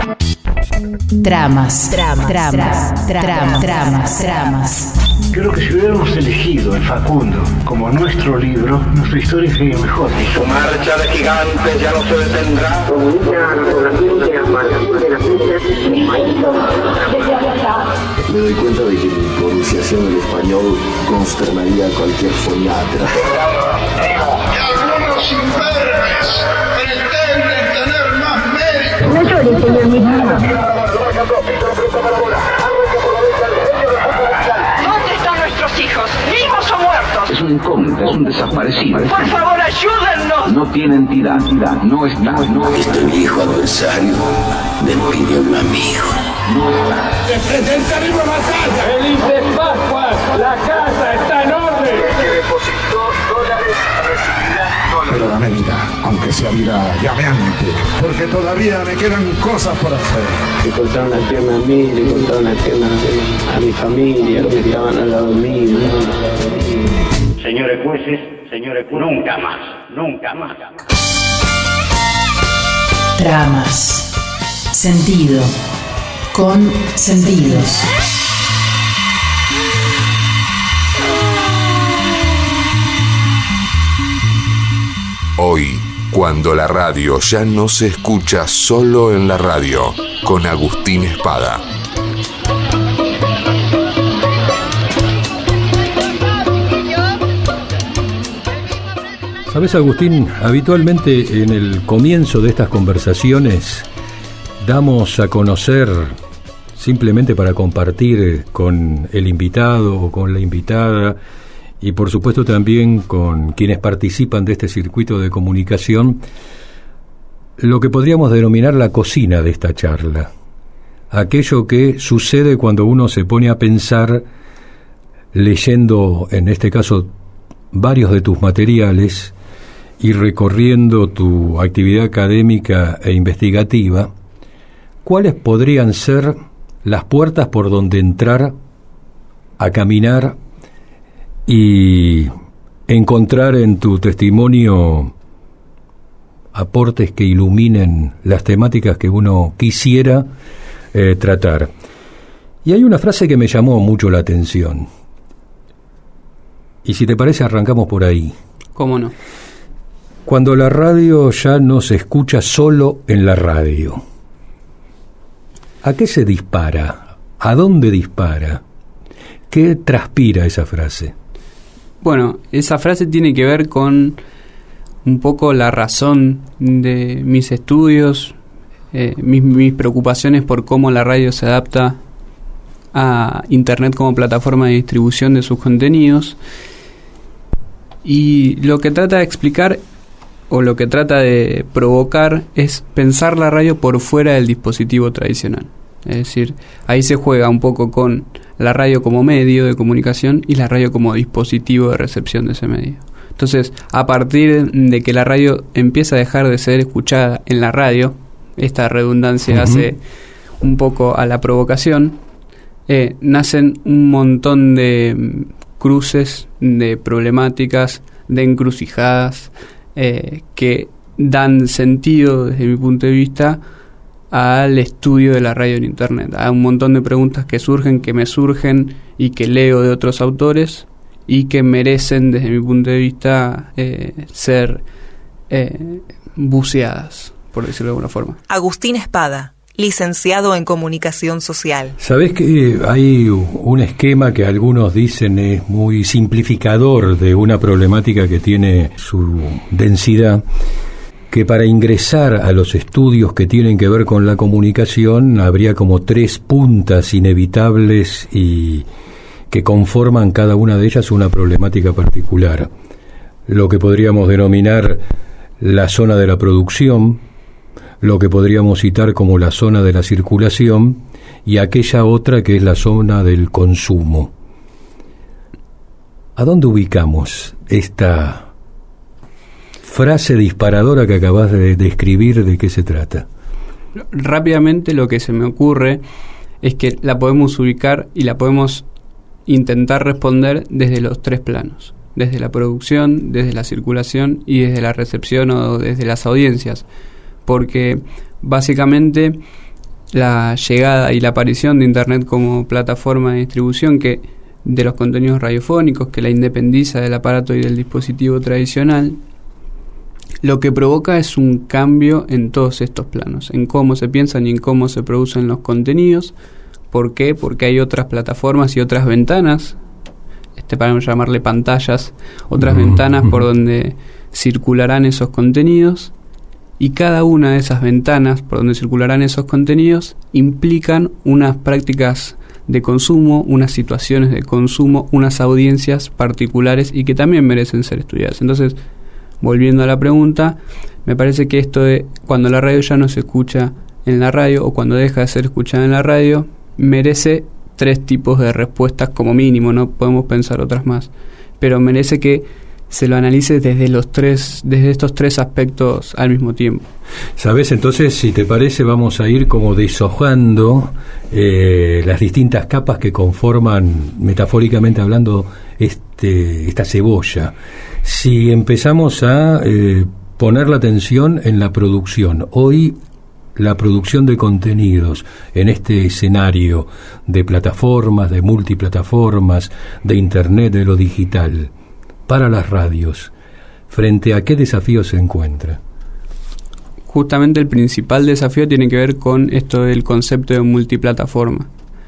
Tramas. Creo que si hubiéramos elegido el Facundo como nuestro libro, nuestra historia sería mejor. Su marcha de gigantes ya no se detendrá. Me doy cuenta de que mi pronunciación del español consternaría a cualquier foniatra. Y algunos imberbes pretenden tener más mérito. No llores, señor mismo. ¿Dónde están nuestros hijos? ¿Vivos o muertos? Es un incógnito, es un desaparecido. Por favor, ayúdennos. No tiene entidad, no está. Este viejo adversario de morir de un amigo. ¡Se presentará una batalla! ¡Feliz de Pascua! ¡La casa está en orden! Que depositó dólares recibirá dólares. Pero dame vida, aunque sea vida llameante, porque todavía me quedan cosas por hacer. Le cortaron la pierna a mí, le cortaron la pierna a mi familia, los que estaban al lado mío. Señores jueces, nunca más. Tramas. Sentido. Con sentidos. Hoy, cuando la radio ya no se escucha solo en la radio, con Agustín Espada. ¿Sabes, Agustín? Habitualmente en el comienzo de estas conversaciones damos a conocer, simplemente para compartir con el invitado o con la invitada, y por supuesto también con quienes participan de este circuito de comunicación, lo que podríamos denominar la cocina de esta charla. Aquello que sucede cuando uno se pone a pensar, leyendo, en este caso, varios de tus materiales y recorriendo tu actividad académica e investigativa, ¿cuáles podrían ser las puertas por donde entrar a caminar y encontrar en tu testimonio aportes que iluminen las temáticas que uno quisiera tratar? Y hay una frase que me llamó mucho la atención. Y si te parece, arrancamos por ahí. ¿Cómo no? Cuando la radio ya no se escucha solo en la radio, ¿a qué se dispara? ¿A dónde dispara? ¿Qué transpira esa frase? Bueno, esa frase tiene que ver con un poco la razón de mis estudios, mis preocupaciones por cómo la radio se adapta a Internet como plataforma de distribución de sus contenidos. Y lo que trata de explicar o lo que trata de provocar es pensar la radio por fuera del dispositivo tradicional. Es decir, ahí se juega un poco con la radio como medio de comunicación y la radio como dispositivo de recepción de ese medio. Entonces, a partir de que la radio empieza a dejar de ser escuchada en la radio, esta redundancia hace un poco a la provocación, nacen un montón de cruces, de problemáticas, de encrucijadas que dan sentido, desde mi punto de vista, al estudio de la radio en Internet. Hay un montón de preguntas que surgen, que me surgen y que leo de otros autores y que merecen, desde mi punto de vista, ser buceadas, por decirlo de alguna forma. Agustín Espada, licenciado en Comunicación Social. ¿Sabés que hay un esquema que algunos dicen es muy simplificador de una problemática que tiene su densidad? Que para ingresar a los estudios que tienen que ver con la comunicación habría como 3 puntas inevitables y que conforman cada una de ellas una problemática particular. Lo que podríamos denominar la zona de la producción, lo que podríamos citar como la zona de la circulación y aquella otra que es la zona del consumo. ¿A dónde ubicamos esta frase disparadora que acabas de describir? ¿De qué se trata? Rápidamente lo que se me ocurre es que la podemos ubicar y la podemos intentar responder desde los 3 planos, desde la producción, desde la circulación y desde la recepción o desde las audiencias, porque básicamente la llegada y la aparición de Internet como plataforma de distribución de los contenidos radiofónicos, que la independiza del aparato y del dispositivo tradicional, lo que provoca es un cambio en todos estos planos, en cómo se piensan y en cómo se producen los contenidos. ¿Por qué? Porque hay otras plataformas y otras ventanas, para llamarle pantallas, otras ventanas por donde circularán esos contenidos, y cada una de esas ventanas por donde circularán esos contenidos implican unas prácticas de consumo, unas situaciones de consumo, unas audiencias particulares y que también merecen ser estudiadas. Entonces, volviendo a la pregunta, me parece que esto de cuando la radio ya no se escucha en la radio o cuando deja de ser escuchada en la radio, merece 3 tipos de respuestas como mínimo, no podemos pensar otras más, pero merece que se lo analice desde estos 3 aspectos al mismo tiempo. ¿Sabes? Entonces, si te parece, vamos a ir como deshojando las distintas capas que conforman, metafóricamente hablando, esta cebolla. Si empezamos a poner la atención en la producción, hoy la producción de contenidos en este escenario de plataformas, de multiplataformas, de Internet, de lo digital, para las radios, ¿frente a qué desafío se encuentra? Justamente el principal desafío tiene que ver con esto del concepto de multiplataforma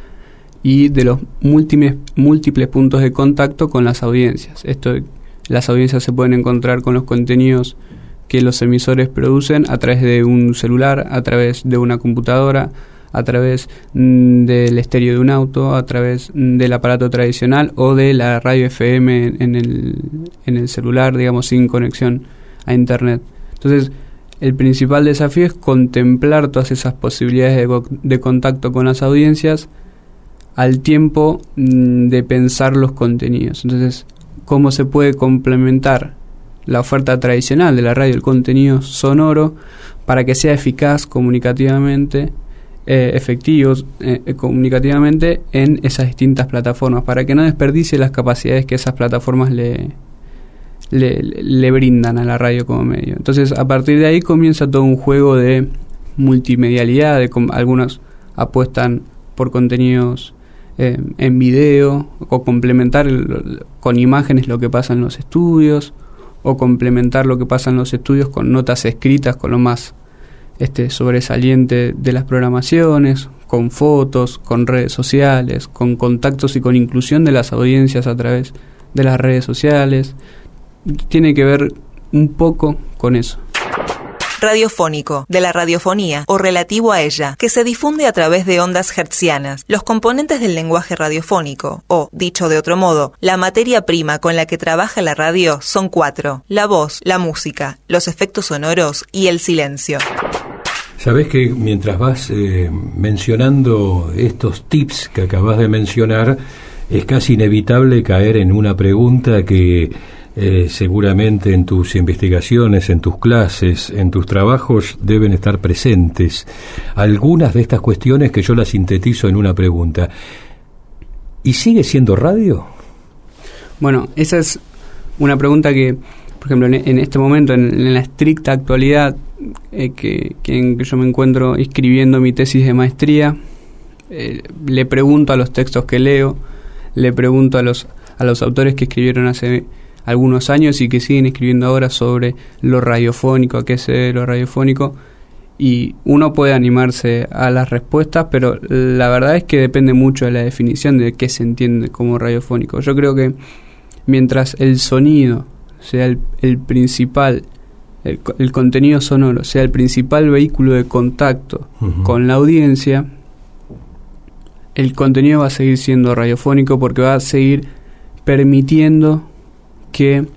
y de los múltiples puntos de contacto con las audiencias. Las audiencias se pueden encontrar con los contenidos que los emisores producen a través de un celular, a través de una computadora, a través del estéreo de un auto, a través del aparato tradicional o de la radio FM en el celular, digamos, sin conexión a Internet. Entonces, el principal desafío es contemplar todas esas posibilidades de contacto con las audiencias al tiempo de pensar los contenidos. Entonces, ¿cómo se puede complementar la oferta tradicional de la radio, el contenido sonoro, para que sea eficaz comunicativamente, efectivos comunicativamente en esas distintas plataformas, para que no desperdicie las capacidades que esas plataformas le brindan a la radio como medio? Entonces, a partir de ahí comienza todo un juego de multimedialidad, algunos apuestan por contenidos en video, o complementar con imágenes lo que pasa en los estudios, o complementar lo que pasa en los estudios con notas escritas, con lo más sobresaliente de las programaciones, con fotos, con redes sociales, con contactos y con inclusión de las audiencias a través de las redes sociales. Tiene que ver un poco con eso. Radiofónico, de la radiofonía o relativo a ella, que se difunde a través de ondas hertzianas. Los componentes del lenguaje radiofónico, o, dicho de otro modo, la materia prima con la que trabaja la radio, son 4: la voz, la música, los efectos sonoros y el silencio. Sabés que mientras vas mencionando estos tips que acabas de mencionar, es casi inevitable caer en una pregunta que seguramente en tus investigaciones, en tus clases, en tus trabajos deben estar presentes. Algunas de estas cuestiones que yo las sintetizo en una pregunta. ¿Y sigue siendo radio? Bueno, esa es una pregunta que, por ejemplo, en este momento, en la estricta actualidad en que yo me encuentro escribiendo mi tesis de maestría, le pregunto a los textos que leo, le pregunto a los autores que escribieron hace algunos años y que siguen escribiendo ahora sobre lo radiofónico, a qué se debe lo radiofónico, y uno puede animarse a las respuestas, pero la verdad es que depende mucho de la definición de qué se entiende como radiofónico. Yo creo que mientras el sonido sea el principal, el contenido sonoro sea el principal vehículo de contacto con la audiencia, el contenido va a seguir siendo radiofónico, porque va a seguir permitiendo que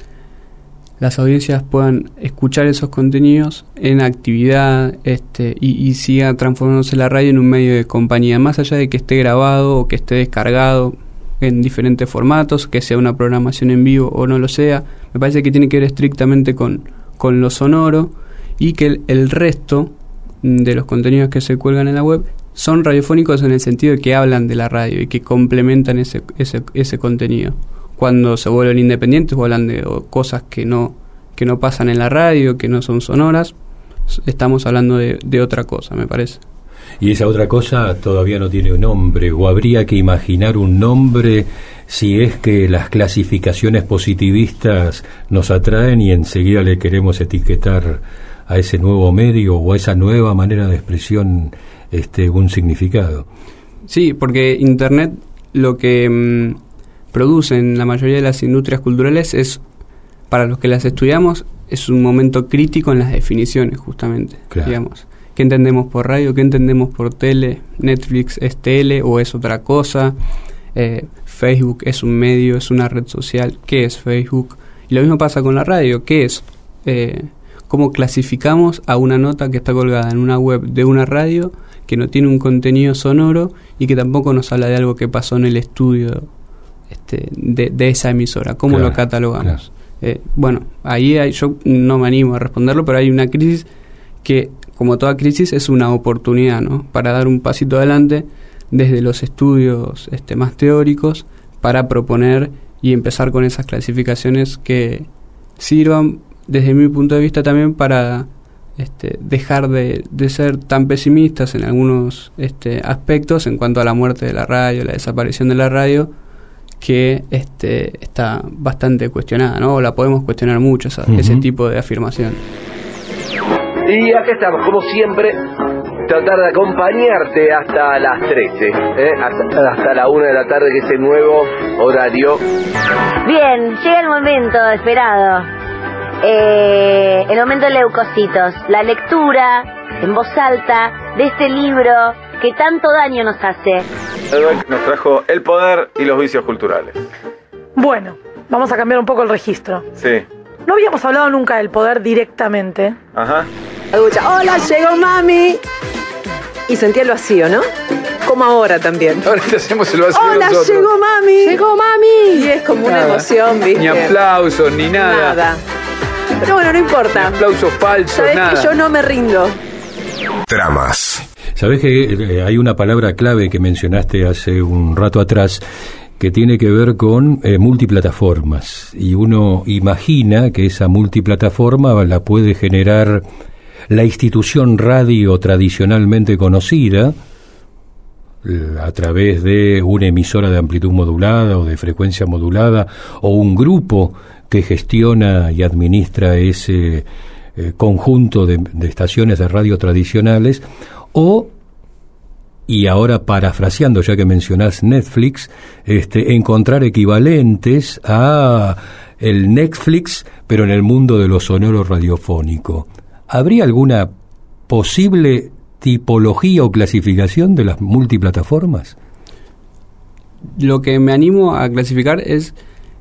las audiencias puedan escuchar esos contenidos en actividad y siga transformándose la radio en un medio de compañía, más allá de que esté grabado o que esté descargado en diferentes formatos, que sea una programación en vivo o no lo sea. Me parece que tiene que ver estrictamente con lo sonoro, y que el resto de los contenidos que se cuelgan en la web son radiofónicos en el sentido de que hablan de la radio y que complementan ese contenido. Cuando se vuelven independientes o hablan de cosas que no pasan en la radio, que no son sonoras, estamos hablando de otra cosa, me parece. Y esa otra cosa todavía no tiene un nombre, o habría que imaginar un nombre si es que las clasificaciones positivistas nos atraen y enseguida le queremos etiquetar a ese nuevo medio o a esa nueva manera de expresión un significado. Sí, porque Internet lo que produce en la mayoría de las industrias culturales es, para los que las estudiamos, es un momento crítico en las definiciones, justamente. Claro. Digamos, ¿qué entendemos por radio? ¿Qué entendemos por tele? ¿Netflix es tele o es otra cosa? Facebook es un medio, es una red social. ¿Qué es Facebook? Y lo mismo pasa con la radio. ¿Qué es? ¿Cómo clasificamos a una nota que está colgada en una web de una radio que no tiene un contenido sonoro y que tampoco nos habla de algo que pasó en el estudio de esa emisora? ¿Cómo lo catalogamos? Claro. Bueno, ahí yo no me animo a responderlo, pero hay una crisis que, como toda crisis, es una oportunidad, ¿no? Para dar un pasito adelante desde los estudios más teóricos para proponer y empezar con esas clasificaciones que sirvan, desde mi punto de vista, también para dejar de ser tan pesimistas en algunos aspectos en cuanto a la muerte de la radio, la desaparición de la radio, que está bastante cuestionada, ¿no? La podemos cuestionar mucho, ese tipo de afirmación. Y acá estamos, como siempre, tratar de acompañarte hasta las 13, hasta la 1 de la tarde, que es el nuevo horario. Bien, llega el momento esperado, el momento de leucocitos, la lectura en voz alta de este libro que tanto daño nos hace. Edward nos trajo El poder y los vicios culturales. Bueno, vamos a cambiar un poco el registro. Sí. No habíamos hablado nunca del poder directamente. Ajá. Hola, llegó mami. Y sentía el vacío, ¿no? Como ahora también. Ahora te hacemos el vacío. Hola, nosotros. llegó mami. Llegó mami. Y es como una emoción, ¿viste? Ni aplausos, ni nada. Nada. Pero bueno, no importa. Ni aplausos falsos, ¿sabés nada. que yo no me rindo? Tramas. Sabés que hay una palabra clave que mencionaste hace un rato atrás que tiene que ver con multiplataformas, y uno imagina que esa multiplataforma la puede generar la institución radio tradicionalmente conocida a través de una emisora de amplitud modulada o de frecuencia modulada, o un grupo que gestiona y administra ese conjunto de estaciones de radio tradicionales, o, y ahora parafraseando ya que mencionás Netflix, encontrar equivalentes a el Netflix, pero en el mundo de lo sonoro radiofónico. ¿Habría alguna posible tipología o clasificación de las multiplataformas? Lo que me animo a clasificar es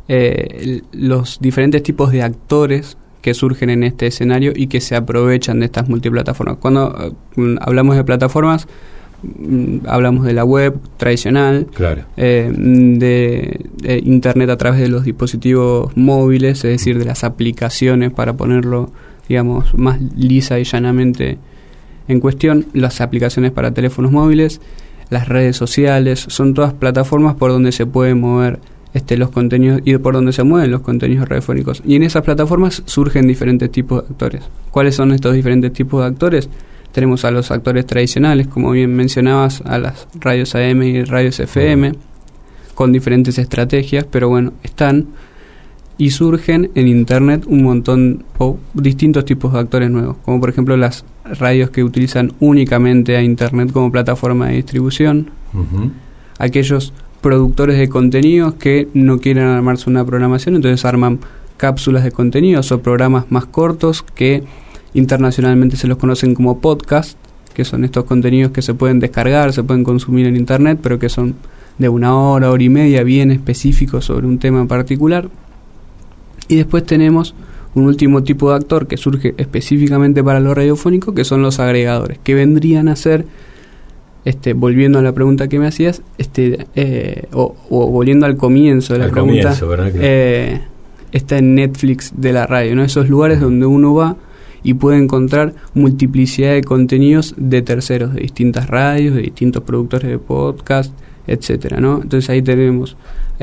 los diferentes tipos de actores que surgen en este escenario y que se aprovechan de estas multiplataformas. Cuando hablamos de plataformas, hablamos de la web tradicional, claro, de internet a través de los dispositivos móviles, es decir, de las aplicaciones, para ponerlo, digamos, más lisa y llanamente en cuestión, las aplicaciones para teléfonos móviles, las redes sociales, son todas plataformas por donde se pueden mover los contenidos y por donde se mueven los contenidos radiofónicos. Y en esas plataformas surgen diferentes tipos de actores. ¿Cuáles son estos diferentes tipos de actores? Tenemos a los actores tradicionales, como bien mencionabas, a las radios AM y radios FM, con diferentes estrategias, pero bueno, están, y surgen en Internet un montón o distintos tipos de actores nuevos, como por ejemplo las radios que utilizan únicamente a Internet como plataforma de distribución, aquellos productores de contenidos que no quieren armarse una programación, entonces arman cápsulas de contenidos o programas más cortos que internacionalmente se los conocen como podcast, que son estos contenidos que se pueden descargar, se pueden consumir en Internet, pero que son de 1 hora, hora y media, bien específicos sobre un tema en particular. Y después tenemos un último tipo de actor que surge específicamente para lo radiofónico, que son los agregadores, que vendrían a ser, volviendo a la pregunta que me hacías, o volviendo al comienzo de la pregunta, está en Netflix de la radio, ¿no? Esos lugares donde uno va y puede encontrar multiplicidad de contenidos de terceros, de distintas radios, de distintos productores de podcast, etcétera, ¿no? Entonces ahí tenemos,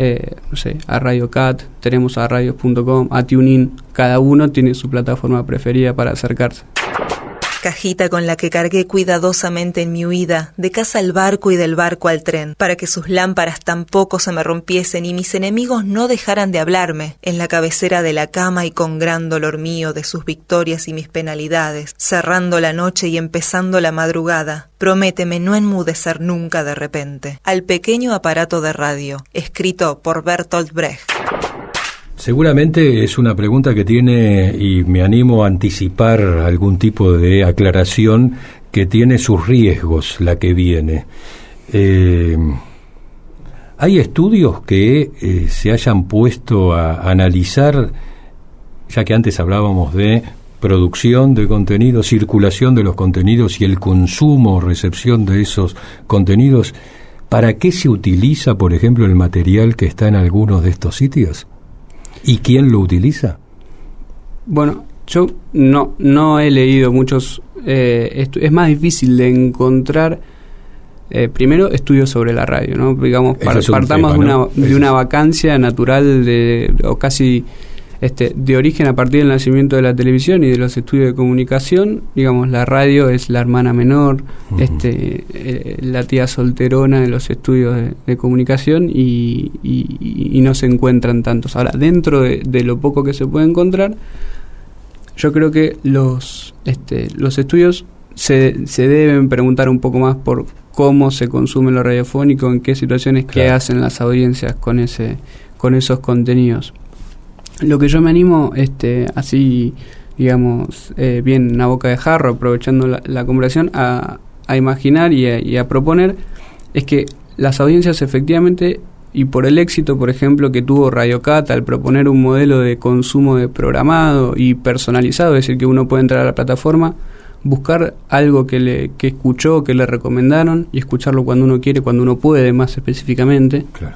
a Radio Cat, tenemos a radios.com, a TuneIn, cada uno tiene su plataforma preferida para acercarse. Cajita con la que cargué cuidadosamente en mi huida, de casa al barco y del barco al tren, para que sus lámparas tampoco se me rompiesen y mis enemigos no dejaran de hablarme, en la cabecera de la cama y con gran dolor mío de sus victorias y mis penalidades, cerrando la noche y empezando la madrugada. Prométeme no enmudecer nunca de repente. Al pequeño aparato de radio, escrito por Bertolt Brecht. Seguramente es una pregunta que tiene, y me animo a anticipar algún tipo de aclaración, que tiene sus riesgos la que viene. ¿Hay estudios que se hayan puesto a analizar, ya que antes hablábamos de producción de contenidos, circulación de los contenidos y el consumo o recepción de esos contenidos, para qué se utiliza, por ejemplo, el material que está en algunos de estos sitios? ¿Y quién lo utiliza? Bueno, yo no he leído muchos. Es más difícil de encontrar, primero, estudios sobre la radio, ¿no? Digamos, partamos de una vacancia natural o casi de origen a partir del nacimiento de la televisión y de los estudios de comunicación. Digamos, la radio es la hermana menor, la tía solterona de los estudios de comunicación y no se encuentran tantos. Ahora, dentro de lo poco que se puede encontrar, yo creo que los estudios se deben preguntar un poco más por cómo se consume lo radiofónico, en qué situaciones, qué hacen las audiencias con esos contenidos. Lo que yo me animo, así, digamos, bien a boca de jarro, aprovechando la conversación, a imaginar y a proponer, es que las audiencias efectivamente, y por el éxito, por ejemplo, que tuvo Radio Cat al proponer un modelo de consumo de programado y personalizado, es decir, que uno puede entrar a la plataforma, buscar algo que escuchó, que le recomendaron, y escucharlo cuando uno quiere, cuando uno puede, más específicamente. Claro.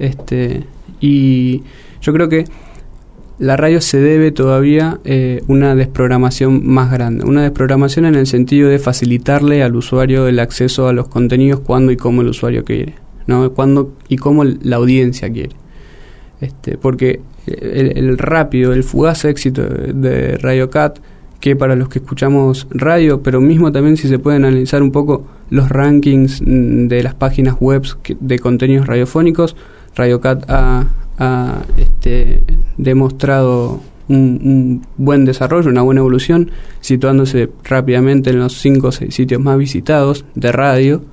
Y yo creo que la radio se debe todavía una desprogramación más grande. Una desprogramación en el sentido de facilitarle al usuario el acceso a los contenidos cuando y cómo el usuario quiere, ¿no? Cuando y cómo la audiencia quiere. Porque el rápido, el fugaz éxito de Radio Cat, que para los que escuchamos radio, pero mismo también si se pueden analizar un poco los rankings de las páginas web de contenidos radiofónicos, Radio Cat ha demostrado un buen desarrollo, una buena evolución, situándose rápidamente en los 5 o 6 sitios más visitados de radio.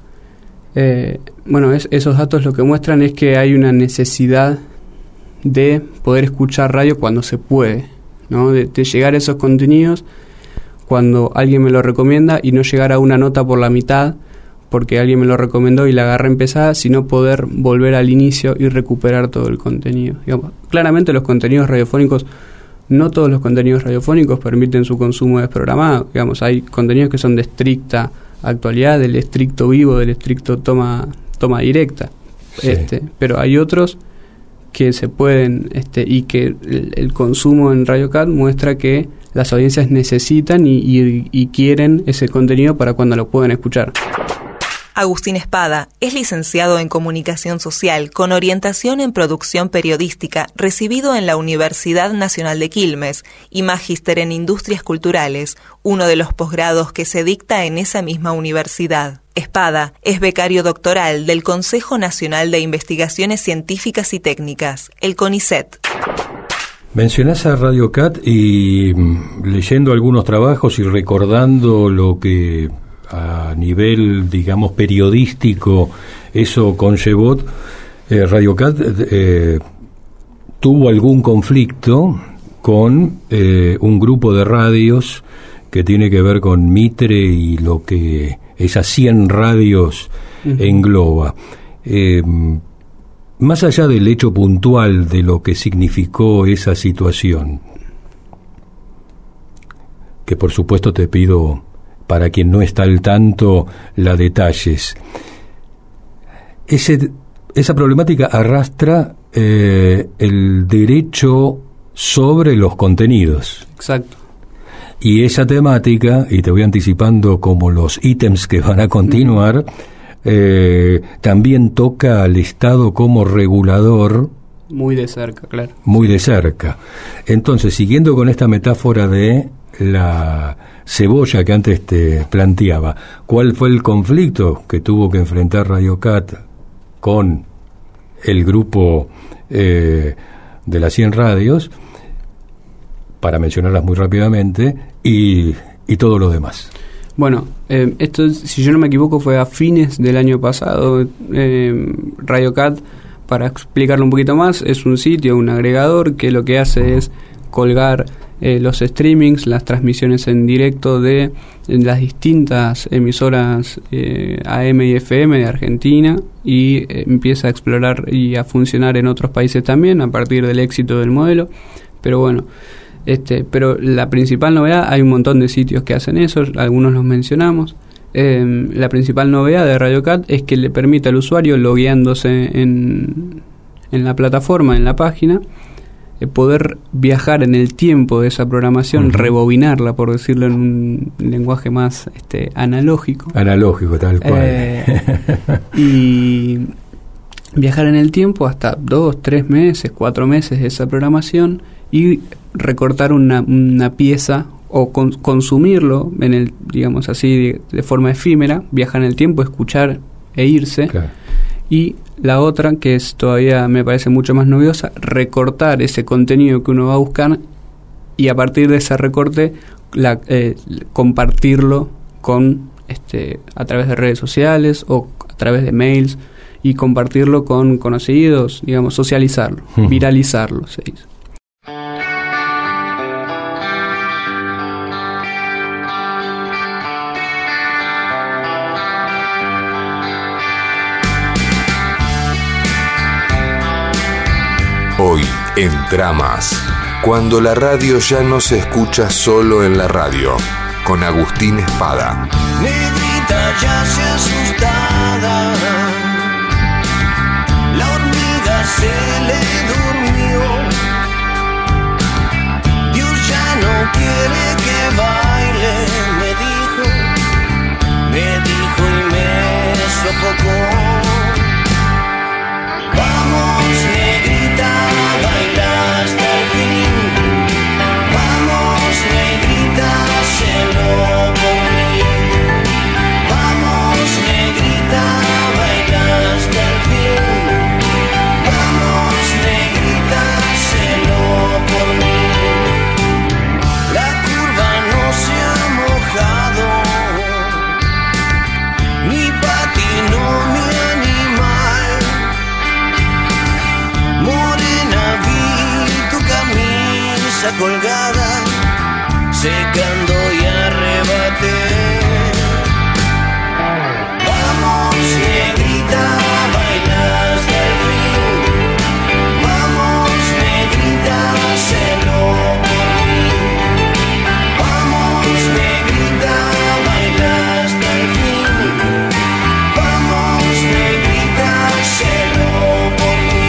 Esos datos lo que muestran es que hay una necesidad de poder escuchar radio cuando se puede, ¿no? De llegar a esos contenidos cuando alguien me lo recomienda y no llegar a una nota por la mitad porque alguien me lo recomendó y la agarré empezada, sino poder volver al inicio y recuperar todo el contenido. Digamos, claramente los contenidos radiofónicos, no todos los contenidos radiofónicos permiten su consumo desprogramado. Digamos, hay contenidos que son de estricta actualidad, del estricto vivo, del estricto toma directa. Sí. Pero hay otros que se pueden, y que el consumo en Radio Cat muestra que las audiencias necesitan y quieren ese contenido para cuando lo puedan escuchar. Agustín Espada es licenciado en Comunicación Social con orientación en Producción Periodística, recibido en la Universidad Nacional de Quilmes, y magíster en Industrias Culturales, uno de los posgrados que se dicta en esa misma universidad. Espada es becario doctoral del Consejo Nacional de Investigaciones Científicas y Técnicas, el CONICET. Mencionás a Radio Cat y leyendo algunos trabajos y recordando lo que a nivel, digamos, periodístico eso conllevó, Radio Cat tuvo algún conflicto con un grupo de radios que tiene que ver con Mitre y lo que esas 100 radios engloba. Más allá del hecho puntual de lo que significó esa situación, que por supuesto te pido, para quien no está al tanto, la detalles. Esa problemática arrastra el derecho sobre los contenidos. Exacto. Y esa temática, y te voy anticipando como los ítems que van a continuar, también toca al Estado como regulador. Muy de cerca, claro. Muy de cerca. Entonces, siguiendo con esta metáfora de la cebolla que antes te planteaba. ¿Cuál fue el conflicto que tuvo que enfrentar Radio Cat con el grupo de las 100 radios, para mencionarlas muy rápidamente, y todo lo demás? Bueno, esto, si yo no me equivoco, fue a fines del año pasado. Radio Cat, para explicarlo un poquito más, es un sitio, un agregador que lo que hace es colgar los streamings, las transmisiones en directo de las distintas emisoras AM y FM de Argentina, y empieza a explorar y a funcionar en otros países también a partir del éxito del modelo. Pero bueno, pero la principal novedad, hay un montón de sitios que hacen eso, algunos los mencionamos. La principal novedad de Radio Cat es que le permite al usuario, logueándose en la plataforma, en la página, poder viajar en el tiempo de esa programación, rebobinarla, por decirlo en un lenguaje más analógico. Analógico, tal cual. Y viajar en el tiempo hasta 2, 3 meses, 4 meses de esa programación, y recortar una pieza o consumirlo en el, digamos así, de forma efímera, viajar en el tiempo, escuchar e irse. Claro. Y la otra, que es todavía me parece mucho más novedosa, recortar ese contenido que uno va a buscar, y a partir de ese recorte compartirlo con a través de redes sociales o a través de mails, y compartirlo con conocidos, digamos, socializarlo, viralizarlo, se dice. Hoy en Tramas, cuando la radio ya no se escucha solo en la radio, con Agustín Espada. Negrita ya se asustada, la hormiga se le durmió, Dios ya no quiere que baile, me dijo y me sofocó. Vamos, negrita, baila hasta el fin. Vamos, negrita, hazlo por mí. Vamos, negrita, baila hasta el fin. Vamos, negrita, hazlo por mí. La curva no se ha mojado, ni patinó mi animal. Morena, vi tu camisa colgada, secando y arrebaté. Vamos, negrita, baila hasta el fin. Vamos, negrita, hazlo por mí. Vamos, negrita, baila hasta el fin. Vamos, negrita, hazlo por mí.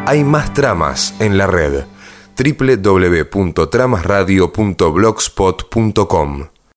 Hay más tramas en la red. www.tramasradio.blogspot.com